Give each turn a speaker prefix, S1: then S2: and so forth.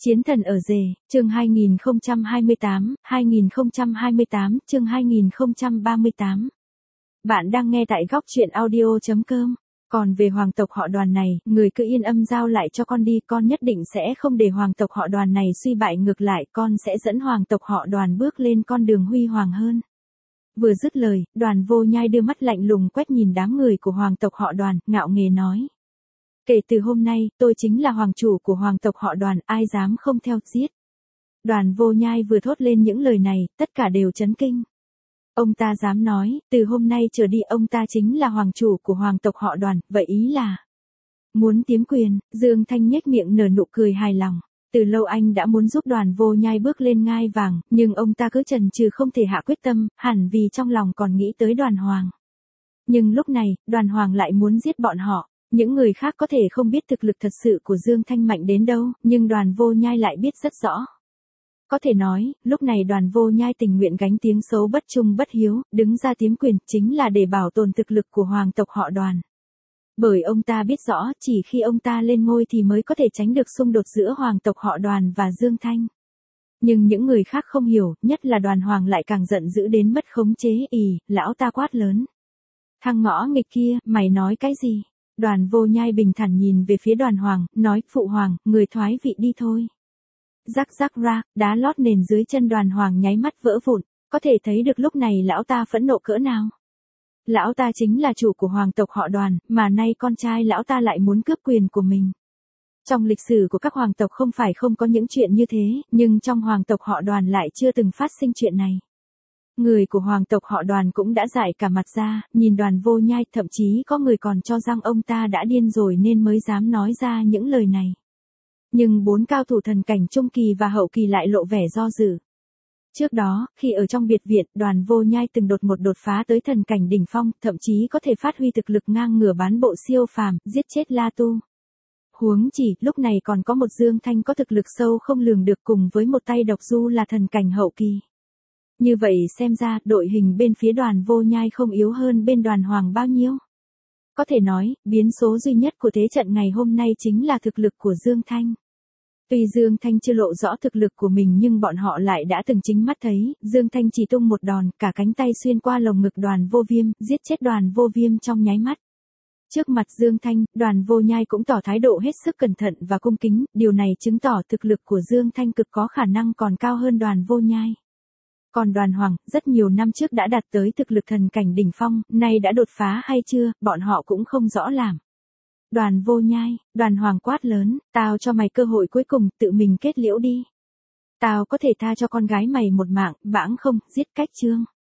S1: Chiến thần ở rể, chương 2028, chương 2038. Bạn đang nghe tại góc truyện audio.com. Còn về hoàng tộc họ Đoàn này, người cứ yên âm giao lại cho con đi, con nhất định sẽ không để hoàng tộc họ Đoàn này suy bại, ngược lại con sẽ dẫn hoàng tộc họ Đoàn bước lên con đường huy hoàng hơn. Vừa dứt lời, Đoàn Vô Nhai đưa mắt lạnh lùng quét nhìn đám người của hoàng tộc họ Đoàn, ngạo nghễ nói. Kể từ hôm nay, tôi chính là hoàng chủ của hoàng tộc họ Đoàn, ai dám không theo, giết. Đoàn Vô Nhai vừa thốt lên những lời này, tất cả đều chấn kinh. Ông ta dám nói, từ hôm nay trở đi ông ta chính là hoàng chủ của hoàng tộc họ Đoàn, vậy ý là muốn tiếm quyền. Dương Thanh nhếch miệng nở nụ cười hài lòng. Từ lâu anh đã muốn giúp Đoàn Vô Nhai bước lên ngai vàng, nhưng ông ta cứ chần chừ không thể hạ quyết tâm, hẳn vì trong lòng còn nghĩ tới Đoàn Hoàng. Nhưng lúc này, Đoàn Hoàng lại muốn giết bọn họ. Những người khác có thể không biết thực lực thật sự của Dương Thanh mạnh đến đâu, nhưng Đoàn Vô Nhai lại biết rất rõ. Có thể nói, lúc này Đoàn Vô Nhai tình nguyện gánh tiếng xấu bất trung bất hiếu, đứng ra tiếm quyền, chính là để bảo tồn thực lực của hoàng tộc họ Đoàn. Bởi ông ta biết rõ, chỉ khi ông ta lên ngôi thì mới có thể tránh được xung đột giữa hoàng tộc họ Đoàn và Dương Thanh. Nhưng những người khác không hiểu, nhất là Đoàn Hoàng lại càng giận dữ đến mất khống chế. Lão ta quát lớn. Thằng ngõ nghịch kia, mày nói cái gì? Đoàn Vô Nhai bình thản nhìn về phía Đoàn Hoàng, nói, phụ hoàng, người thoái vị đi thôi. Rắc rắc ra, đá lót nền dưới chân Đoàn Hoàng nháy mắt vỡ vụn, có thể thấy được lúc này lão ta phẫn nộ cỡ nào. Lão ta chính là chủ của hoàng tộc họ Đoàn, mà nay con trai lão ta lại muốn cướp quyền của mình. Trong lịch sử của các hoàng tộc không phải không có những chuyện như thế, nhưng trong hoàng tộc họ Đoàn lại chưa từng phát sinh chuyện này. Người của hoàng tộc họ Đoàn cũng đã dại cả mặt ra, nhìn Đoàn Vô Nhai, thậm chí có người còn cho rằng ông ta đã điên rồi nên mới dám nói ra những lời này. Nhưng 4 cao thủ thần cảnh trung kỳ và hậu kỳ lại lộ vẻ do dự. Trước đó, khi ở trong biệt viện, Đoàn Vô Nhai từng đột phá tới thần cảnh đỉnh phong, thậm chí có thể phát huy thực lực ngang ngửa bán bộ siêu phàm, giết chết La Tu. Huống chỉ, lúc này còn có một Dương Thanh có thực lực sâu không lường được cùng với một tay độc du là thần cảnh hậu kỳ. Như vậy xem ra, đội hình bên phía Đoàn Vô Nhai không yếu hơn bên Đoàn Hoàng bao nhiêu. Có thể nói, biến số duy nhất của thế trận ngày hôm nay chính là thực lực của Dương Thanh. Tuy Dương Thanh chưa lộ rõ thực lực của mình nhưng bọn họ lại đã từng chính mắt thấy, Dương Thanh chỉ tung một đòn, cả cánh tay xuyên qua lồng ngực Đoàn Vô Viêm, giết chết Đoàn Vô Viêm trong nháy mắt. Trước mặt Dương Thanh, Đoàn Vô Nhai cũng tỏ thái độ hết sức cẩn thận và cung kính, điều này chứng tỏ thực lực của Dương Thanh cực có khả năng còn cao hơn Đoàn Vô Nhai. Còn Đoàn Hoàng, rất nhiều năm trước đã đạt tới thực lực thần cảnh đỉnh phong, nay đã đột phá hay chưa, bọn họ cũng không rõ làm. Đoàn Vô Nhai, Đoàn Hoàng quát lớn, tao cho mày cơ hội cuối cùng, tự mình kết liễu đi. Tao có thể tha cho con gái mày một mạng, bẵng không, giết cách Trương.